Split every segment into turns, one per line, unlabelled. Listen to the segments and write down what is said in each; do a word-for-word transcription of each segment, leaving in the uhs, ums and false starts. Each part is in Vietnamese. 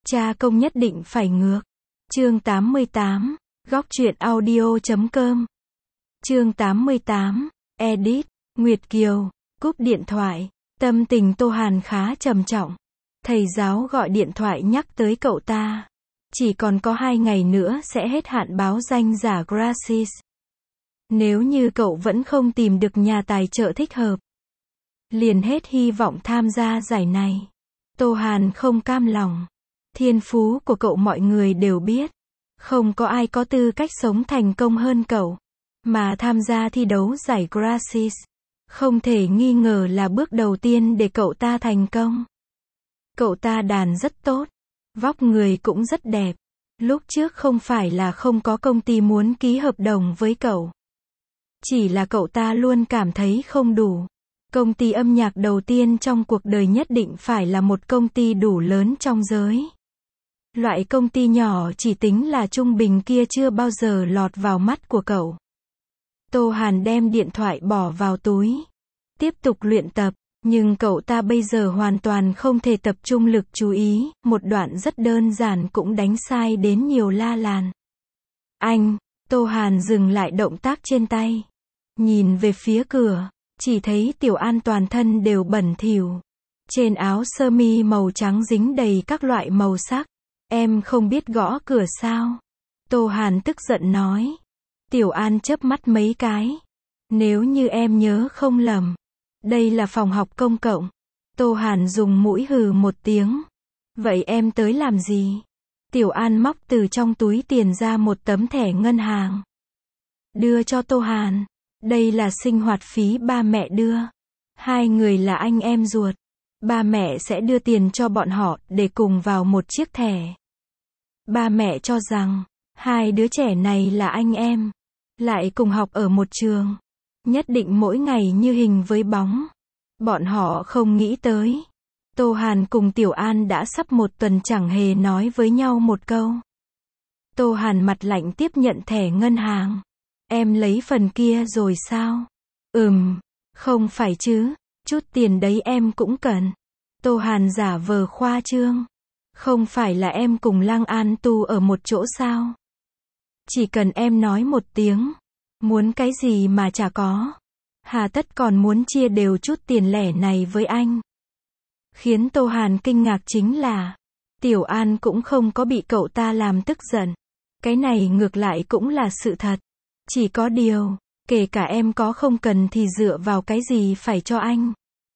Cha công nhất định phải ngược. Chương tám mươi tám, góc truyện audio chấm com. Chương tám mươi tám, edit, Nguyệt Kiều, cúp điện thoại. Tâm tình Tô Hàn khá trầm trọng. Thầy giáo gọi điện thoại nhắc tới cậu ta. Chỉ còn có hai ngày nữa sẽ hết hạn báo danh giả Gracis. Nếu như cậu vẫn không tìm được nhà tài trợ thích hợp, liền hết hy vọng tham gia giải này. Tô Hàn không cam lòng. Thiên phú của cậu mọi người đều biết. Không có ai có tư cách sống thành công hơn cậu. Mà tham gia thi đấu giải Gracis, không thể nghi ngờ là bước đầu tiên để cậu ta thành công. Cậu ta đàn rất tốt. Vóc người cũng rất đẹp. Lúc trước không phải là không có công ty muốn ký hợp đồng với cậu. Chỉ là cậu ta luôn cảm thấy không đủ. Công ty âm nhạc đầu tiên trong cuộc đời nhất định phải là một công ty đủ lớn trong giới. Loại công ty nhỏ chỉ tính là trung bình kia chưa bao giờ lọt vào mắt của cậu. Tô Hàn đem điện thoại bỏ vào túi. Tiếp tục luyện tập. Nhưng cậu ta bây giờ hoàn toàn không thể tập trung lực chú ý. Một đoạn rất đơn giản cũng đánh sai đến nhiều la làn. Anh, Tô Hàn dừng lại động tác trên tay. Nhìn về phía cửa. Chỉ thấy Tiểu An toàn thân đều bẩn thỉu. Trên áo sơ mi màu trắng dính đầy các loại màu sắc. Em không biết gõ cửa sao? Tô Hàn tức giận nói. Tiểu An chớp mắt mấy cái. Nếu như em nhớ không lầm, đây là phòng học công cộng. Tô Hàn dùng mũi hừ một tiếng. Vậy em tới làm gì? Tiểu An móc từ trong túi tiền ra một tấm thẻ ngân hàng. Đưa cho Tô Hàn. Đây là sinh hoạt phí ba mẹ đưa. Hai người là anh em ruột. Ba mẹ sẽ đưa tiền cho bọn họ để cùng vào một chiếc thẻ. Ba mẹ cho rằng, hai đứa trẻ này là anh em. Lại cùng học ở một trường. Nhất định mỗi ngày như hình với bóng. Bọn họ không nghĩ tới. Tô Hàn cùng Tiểu An đã sắp một tuần chẳng hề nói với nhau một câu. Tô Hàn mặt lạnh tiếp nhận thẻ ngân hàng. Em lấy phần kia rồi sao? Ừm, không phải chứ, chút tiền đấy em cũng cần. Tô Hàn giả vờ khoa trương. Không phải là em cùng Lăng An Tu ở một chỗ sao? Chỉ cần em nói một tiếng. Muốn cái gì mà chả có. Hà tất còn muốn chia đều chút tiền lẻ này với anh. Khiến Tô Hàn kinh ngạc chính là, Tiểu An cũng không có bị cậu ta làm tức giận. Cái này ngược lại cũng là sự thật. Chỉ có điều, kể cả em có không cần thì dựa vào cái gì phải cho anh.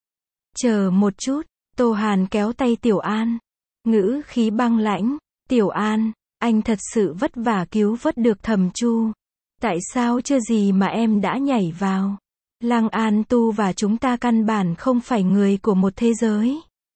Chờ một chút, Tô Hàn kéo tay Tiểu An. Ngữ khí băng lãnh. Tiểu An, anh thật sự vất vả cứu vớt được Thẩm Chu. Tại sao chưa gì mà em đã nhảy vào? Lăng An Tu và chúng ta căn bản không phải người của một thế giới.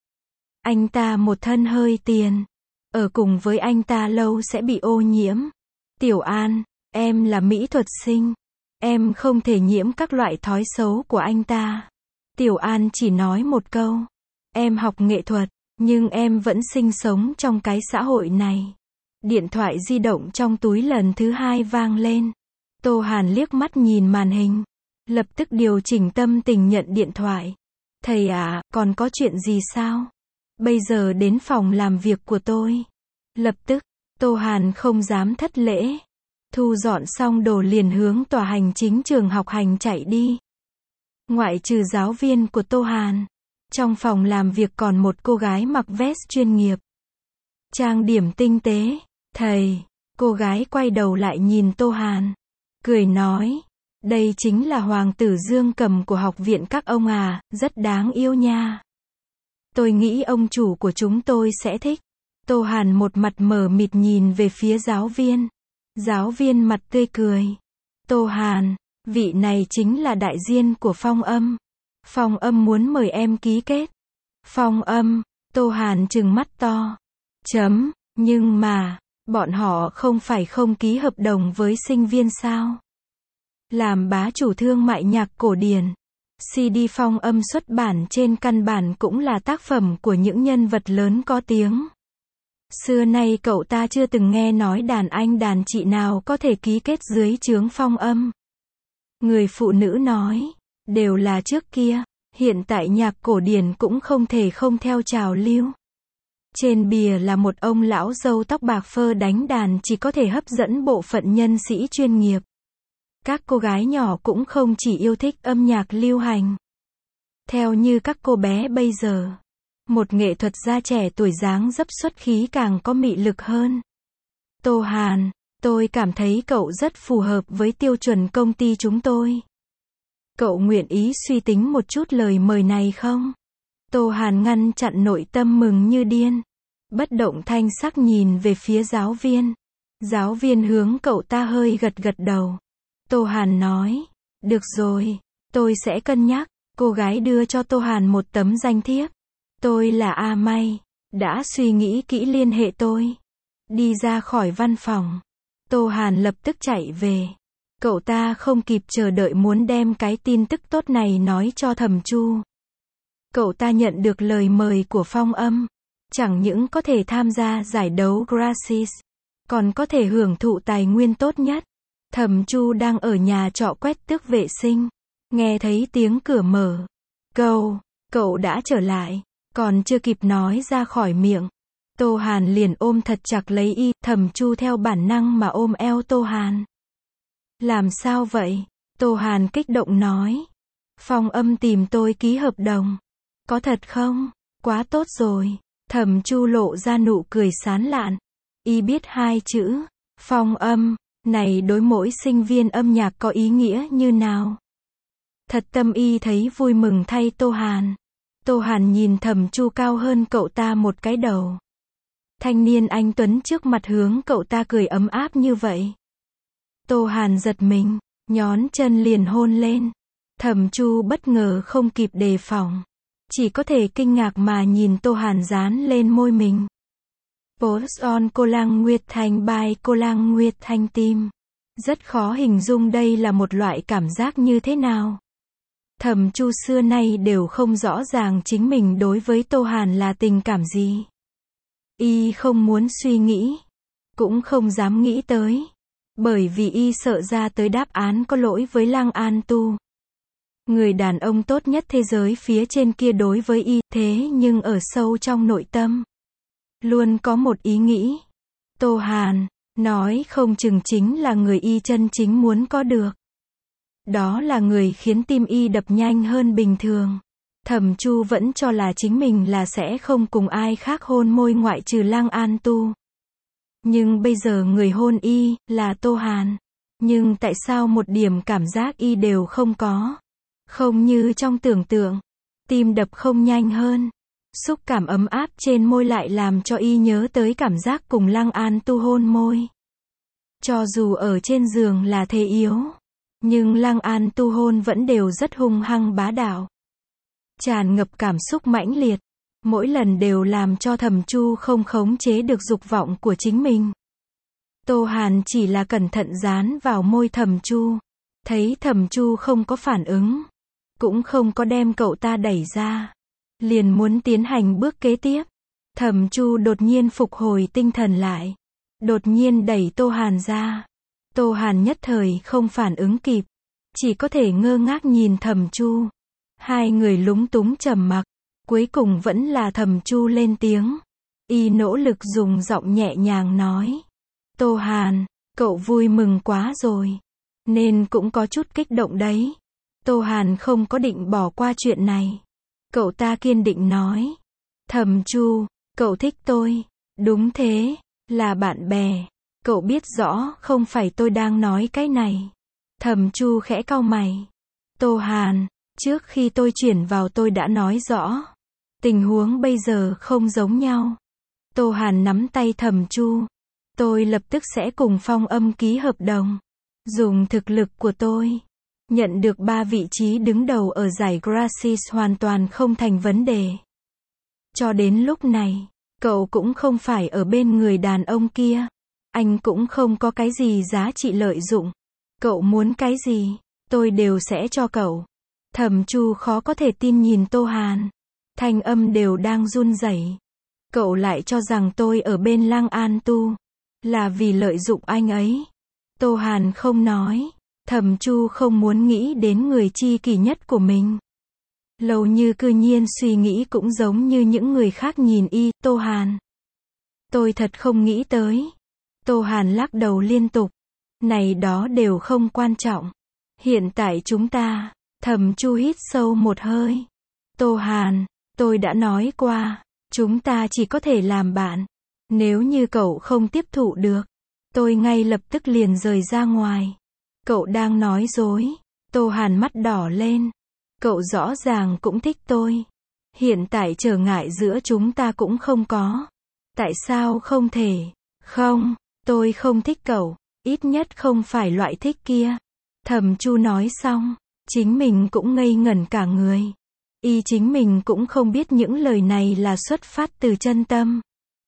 Anh ta một thân hơi tiền. Ở cùng với anh ta lâu sẽ bị ô nhiễm. Tiểu An, em là mỹ thuật sinh. Em không thể nhiễm các loại thói xấu của anh ta. Tiểu An chỉ nói một câu. Em học nghệ thuật, nhưng em vẫn sinh sống trong cái xã hội này. Điện thoại di động trong túi lần thứ hai vang lên. Tô Hàn liếc mắt nhìn màn hình. Lập tức điều chỉnh tâm tình nhận điện thoại. Thầy à, còn có chuyện gì sao? Bây giờ đến phòng làm việc của tôi. Lập tức, Tô Hàn không dám thất lễ. Thu dọn xong đồ liền hướng tòa hành chính trường học hành chạy đi. Ngoại trừ giáo viên của Tô Hàn, trong phòng làm việc còn một cô gái mặc vest chuyên nghiệp. Trang điểm tinh tế. Thầy, cô gái quay đầu lại nhìn Tô Hàn. Cười nói, đây chính là Hoàng tử Dương Cầm của học viện các ông à, rất đáng yêu nha. Tôi nghĩ ông chủ của chúng tôi sẽ thích. Tô Hàn một mặt mờ mịt nhìn về phía giáo viên. Giáo viên mặt tươi cười. Tô Hàn, vị này chính là đại diện của Phong Âm. Phong Âm muốn mời em ký kết. Phong Âm, Tô Hàn trừng mắt to. Chấm, nhưng mà, bọn họ không phải không ký hợp đồng với sinh viên sao? Làm bá chủ thương mại nhạc cổ điển. xê đê Phong Âm xuất bản trên căn bản cũng là tác phẩm của những nhân vật lớn có tiếng. Xưa nay cậu ta chưa từng nghe nói đàn anh đàn chị nào có thể ký kết dưới trướng Phong Âm. Người phụ nữ nói, đều là trước kia, hiện tại nhạc cổ điển cũng không thể không theo trào lưu. Trên bìa là một ông lão râu tóc bạc phơ đánh đàn chỉ có thể hấp dẫn bộ phận nhân sĩ chuyên nghiệp. Các cô gái nhỏ cũng không chỉ yêu thích âm nhạc lưu hành. Theo như các cô bé bây giờ, một nghệ thuật gia trẻ tuổi dáng dấp xuất khí càng có mị lực hơn. Tô Hàn, tôi cảm thấy cậu rất phù hợp với tiêu chuẩn công ty chúng tôi. Cậu nguyện ý suy tính một chút lời mời này không? Tô Hàn ngăn chặn nội tâm mừng như điên. Bất động thanh sắc nhìn về phía giáo viên. Giáo viên hướng cậu ta hơi gật gật đầu. Tô Hàn nói, được rồi, tôi sẽ cân nhắc. Cô gái đưa cho Tô Hàn một tấm danh thiếp. Tôi là A May, đã suy nghĩ kỹ liên hệ tôi. Đi ra khỏi văn phòng. Tô Hàn lập tức chạy về. Cậu ta không kịp chờ đợi muốn đem cái tin tức tốt này nói cho Thẩm Chu. Cậu ta nhận được lời mời của Phong Âm. Chẳng những có thể tham gia giải đấu Gracies, còn có thể hưởng thụ tài nguyên tốt nhất. Thẩm Chu đang ở nhà trọ quét tước vệ sinh. Nghe thấy tiếng cửa mở. Cậu, cậu đã trở lại. Còn chưa kịp nói ra khỏi miệng. Tô Hàn liền ôm thật chặt lấy y. Thẩm Chu theo bản năng mà ôm eo Tô Hàn. Làm sao vậy? Tô Hàn kích động nói. Phong Âm tìm tôi ký hợp đồng. Có thật không? Quá tốt rồi. Thẩm Chu lộ ra nụ cười sán lạn. Y biết hai chữ, Phong Âm, này đối mỗi sinh viên âm nhạc có ý nghĩa như nào. Thật tâm y thấy vui mừng thay Tô Hàn. Tô Hàn nhìn Thẩm Chu cao hơn cậu ta một cái đầu. Thanh niên anh tuấn trước mặt hướng cậu ta cười ấm áp như vậy. Tô Hàn giật mình, nhón chân liền hôn lên. Thẩm Chu bất ngờ không kịp đề phòng. Chỉ có thể kinh ngạc mà nhìn Tô Hàn dán lên môi mình. Post on Cô Lang Nguyệt Thanh by Cô Lang Nguyệt Thanh Tim. Rất khó hình dung đây là một loại cảm giác như thế nào. Thẩm Chu xưa nay đều không rõ ràng chính mình đối với Tô Hàn là tình cảm gì. Y không muốn suy nghĩ, cũng không dám nghĩ tới. Bởi vì y sợ ra tới đáp án có lỗi với Lăng An Tu. Người đàn ông tốt nhất thế giới phía trên kia đối với y, thế nhưng ở sâu trong nội tâm. Luôn có một ý nghĩ. Tô Hàn, nói không chừng chính là người y chân chính muốn có được. Đó là người khiến tim y đập nhanh hơn bình thường. Thẩm Chu vẫn cho là chính mình là sẽ không cùng ai khác hôn môi ngoại trừ Lăng An Tu. Nhưng bây giờ người hôn y, là Tô Hàn. Nhưng tại sao một điểm cảm giác y đều không có? Không như trong tưởng tượng. Tim đập không nhanh hơn. Xúc cảm ấm áp trên môi lại làm cho y nhớ tới cảm giác cùng Lăng An Tu hôn môi. Cho dù ở trên giường là thế yếu, nhưng Lăng An Tu hôn vẫn đều rất hung hăng bá đạo. Tràn ngập cảm xúc mãnh liệt. Mỗi lần đều làm cho Thẩm Chu không khống chế được dục vọng của chính mình. Tô Hàn chỉ là cẩn thận dán vào môi Thẩm Chu. Thấy Thẩm Chu không có phản ứng. Cũng không có đem cậu ta đẩy ra. Liền muốn tiến hành bước kế tiếp. Thẩm Chu đột nhiên phục hồi tinh thần lại. Đột nhiên đẩy Tô Hàn ra. Tô Hàn nhất thời không phản ứng kịp. Chỉ có thể ngơ ngác nhìn Thẩm Chu. Hai người lúng túng trầm mặc. Cuối cùng vẫn là Thẩm Chu lên tiếng. Y nỗ lực dùng giọng nhẹ nhàng nói. Tô Hàn, cậu vui mừng quá rồi. Nên cũng có chút kích động đấy. Tô Hàn không có định bỏ qua chuyện này. Cậu ta kiên định nói. Thẩm Chu, cậu thích tôi. Đúng thế, là bạn bè. Cậu biết rõ không phải tôi đang nói cái này. Thẩm Chu khẽ cau mày. Tô Hàn, trước khi tôi chuyển vào tôi đã nói rõ. Tình huống bây giờ không giống nhau. Tô Hàn nắm tay Thẩm Chu. Tôi lập tức sẽ cùng Phong Âm ký hợp đồng. Dùng thực lực của tôi. Nhận được ba vị trí đứng đầu ở giải Gracies hoàn toàn không thành vấn đề. Cho đến lúc này, cậu cũng không phải ở bên người đàn ông kia. Anh cũng không có cái gì giá trị lợi dụng. Cậu muốn cái gì, tôi đều sẽ cho cậu. Thẩm Chu khó có thể tin nhìn Tô Hàn. Thanh âm đều đang run rẩy. Cậu lại cho rằng tôi ở bên Lăng An Tu. Là vì lợi dụng anh ấy. Tô Hàn không nói. Thẩm Chu không muốn nghĩ đến người tri kỷ nhất của mình. Lâu như cư nhiên suy nghĩ cũng giống như những người khác nhìn y. Tô Hàn, Tôi thật không nghĩ tới. Tô Hàn lắc đầu liên tục. Này đó đều không quan trọng. Hiện tại chúng ta, Thẩm Chu hít sâu một hơi. Tô Hàn, tôi đã nói qua, chúng ta chỉ có thể làm bạn. Nếu như cậu không tiếp thụ được, tôi ngay lập tức liền rời ra ngoài. Cậu đang nói dối. Tô Hàn mắt đỏ lên. Cậu rõ ràng cũng thích tôi. Hiện tại trở ngại giữa chúng ta cũng không có. Tại sao không thể? Không, tôi không thích cậu. Ít nhất không phải loại thích kia. Thẩm Chu nói xong, chính mình cũng ngây ngẩn cả người. Y chính mình cũng không biết những lời này là xuất phát từ chân tâm,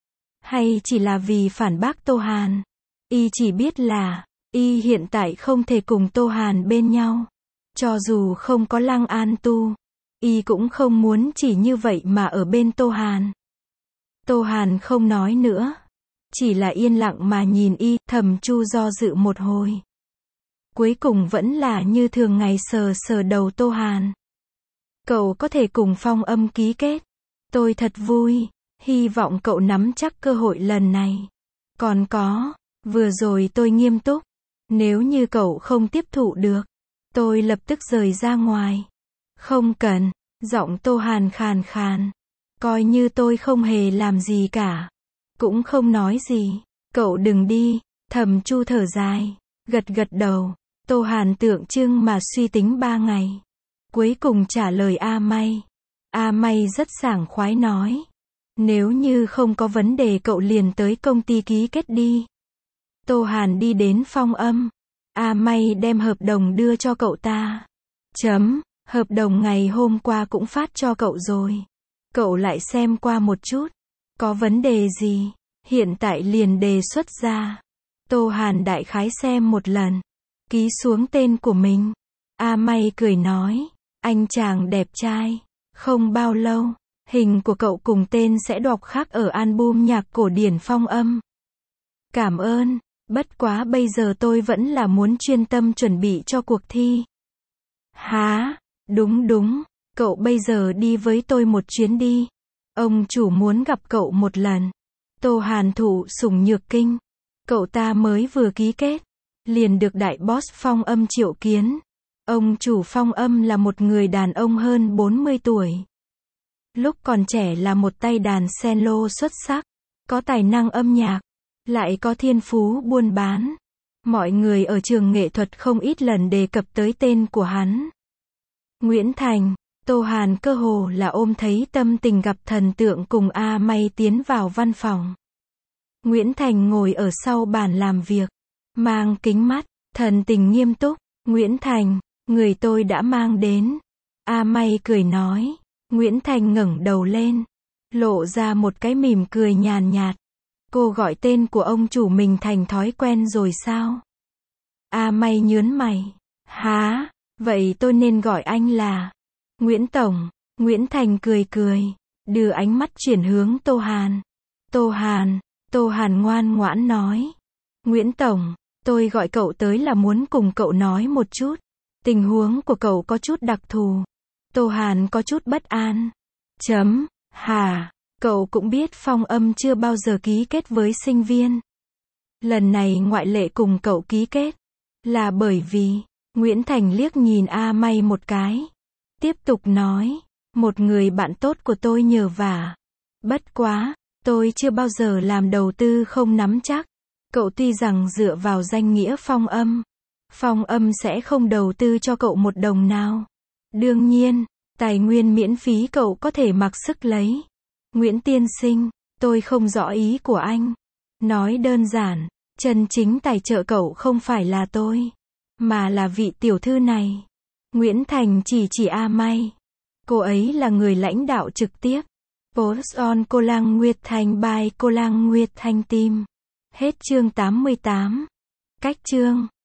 hay chỉ là vì phản bác Tô Hàn. Y chỉ biết là, Y hiện tại không thể cùng Tô Hàn bên nhau. Cho dù không có Lăng An Tu, Y cũng không muốn chỉ như vậy mà ở bên Tô Hàn. Tô Hàn không nói nữa. Chỉ là yên lặng mà nhìn Y. Thẩm Chu do dự một hồi. Cuối cùng vẫn là như thường ngày sờ sờ đầu Tô Hàn. Cậu có thể cùng Phong Âm ký kết. Tôi thật vui. Hy vọng cậu nắm chắc cơ hội lần này. Còn có, vừa rồi tôi nghiêm túc. Nếu như cậu không tiếp thụ được, tôi lập tức rời ra ngoài. Không cần. Giọng Tô Hàn khàn khàn. Coi như tôi không hề làm gì cả. Cũng không nói gì. Cậu đừng đi. Thẩm Chu thở dài. Gật gật đầu. Tô Hàn tượng trưng mà suy tính ba ngày. Cuối cùng trả lời A May. A May rất sảng khoái nói. Nếu như không có vấn đề cậu liền tới công ty ký kết đi. Tô Hàn đi đến Phong Âm. A May đem hợp đồng đưa cho cậu ta. Chấm, hợp đồng ngày hôm qua cũng phát cho cậu rồi. Cậu lại xem qua một chút. Có vấn đề gì? Hiện tại liền đề xuất ra. Tô Hàn đại khái xem một lần. Ký xuống tên của mình. A May cười nói. Anh chàng đẹp trai. Không bao lâu, hình của cậu cùng tên sẽ đọc khác ở album nhạc cổ điển Phong Âm. Cảm ơn. Bất quá bây giờ tôi vẫn là muốn chuyên tâm chuẩn bị cho cuộc thi. Hả? Đúng đúng. Cậu bây giờ đi với tôi một chuyến đi. Ông chủ muốn gặp cậu một lần. Tô Hàn thụ sủng nhược kinh. Cậu ta mới vừa ký kết. Liền được đại boss Phong Âm triệu kiến. Ông chủ Phong Âm là một người đàn ông hơn bốn mươi tuổi. Lúc còn trẻ là một tay đàn cello xuất sắc. Có tài năng âm nhạc. Lại có thiên phú buôn bán. Mọi người ở trường nghệ thuật không ít lần đề cập tới tên của hắn. Nguyễn Thành. Tô Hàn cơ hồ là ôm thấy tâm tình gặp thần tượng cùng A May tiến vào văn phòng. Nguyễn Thành ngồi ở sau bàn làm việc. Mang kính mắt. Thần tình nghiêm túc. Nguyễn Thành. Người tôi đã mang đến. A May cười nói. Nguyễn Thành ngẩng đầu lên. Lộ ra một cái mỉm cười nhàn nhạt. Cô gọi tên của ông chủ mình thành thói quen rồi sao? A May nhớn mày. Hả? Vậy tôi nên gọi anh là Nguyễn Tổng. Nguyễn Thành cười cười. Đưa ánh mắt chuyển hướng Tô Hàn. Tô Hàn. Tô Hàn ngoan ngoãn nói. Nguyễn Tổng. Tôi gọi cậu tới là muốn cùng cậu nói một chút. Tình huống của cậu có chút đặc thù. Tô Hàn có chút bất an. Chấm. Hà. Cậu cũng biết Phong Âm chưa bao giờ ký kết với sinh viên. Lần này ngoại lệ cùng cậu ký kết. Là bởi vì. Nguyễn Thành liếc nhìn A May một cái. Tiếp tục nói. Một người bạn tốt của tôi nhờ vả. Bất quá. Tôi chưa bao giờ làm đầu tư không nắm chắc. Cậu tuy rằng dựa vào danh nghĩa Phong Âm. Phong Âm sẽ không đầu tư cho cậu một đồng nào. Đương nhiên. Tài nguyên miễn phí cậu có thể mặc sức lấy. Nguyễn tiên sinh, tôi không rõ ý của anh. Nói đơn giản, chân chính tài trợ cậu không phải là tôi, mà là vị tiểu thư này. Nguyễn Thành chỉ chỉ A May. Cô ấy là người lãnh đạo trực tiếp. Post on Cô Lang Nguyệt Thanh by Cô Lang Nguyệt Thanh Team. Hết chương tám mươi tám. Cách chương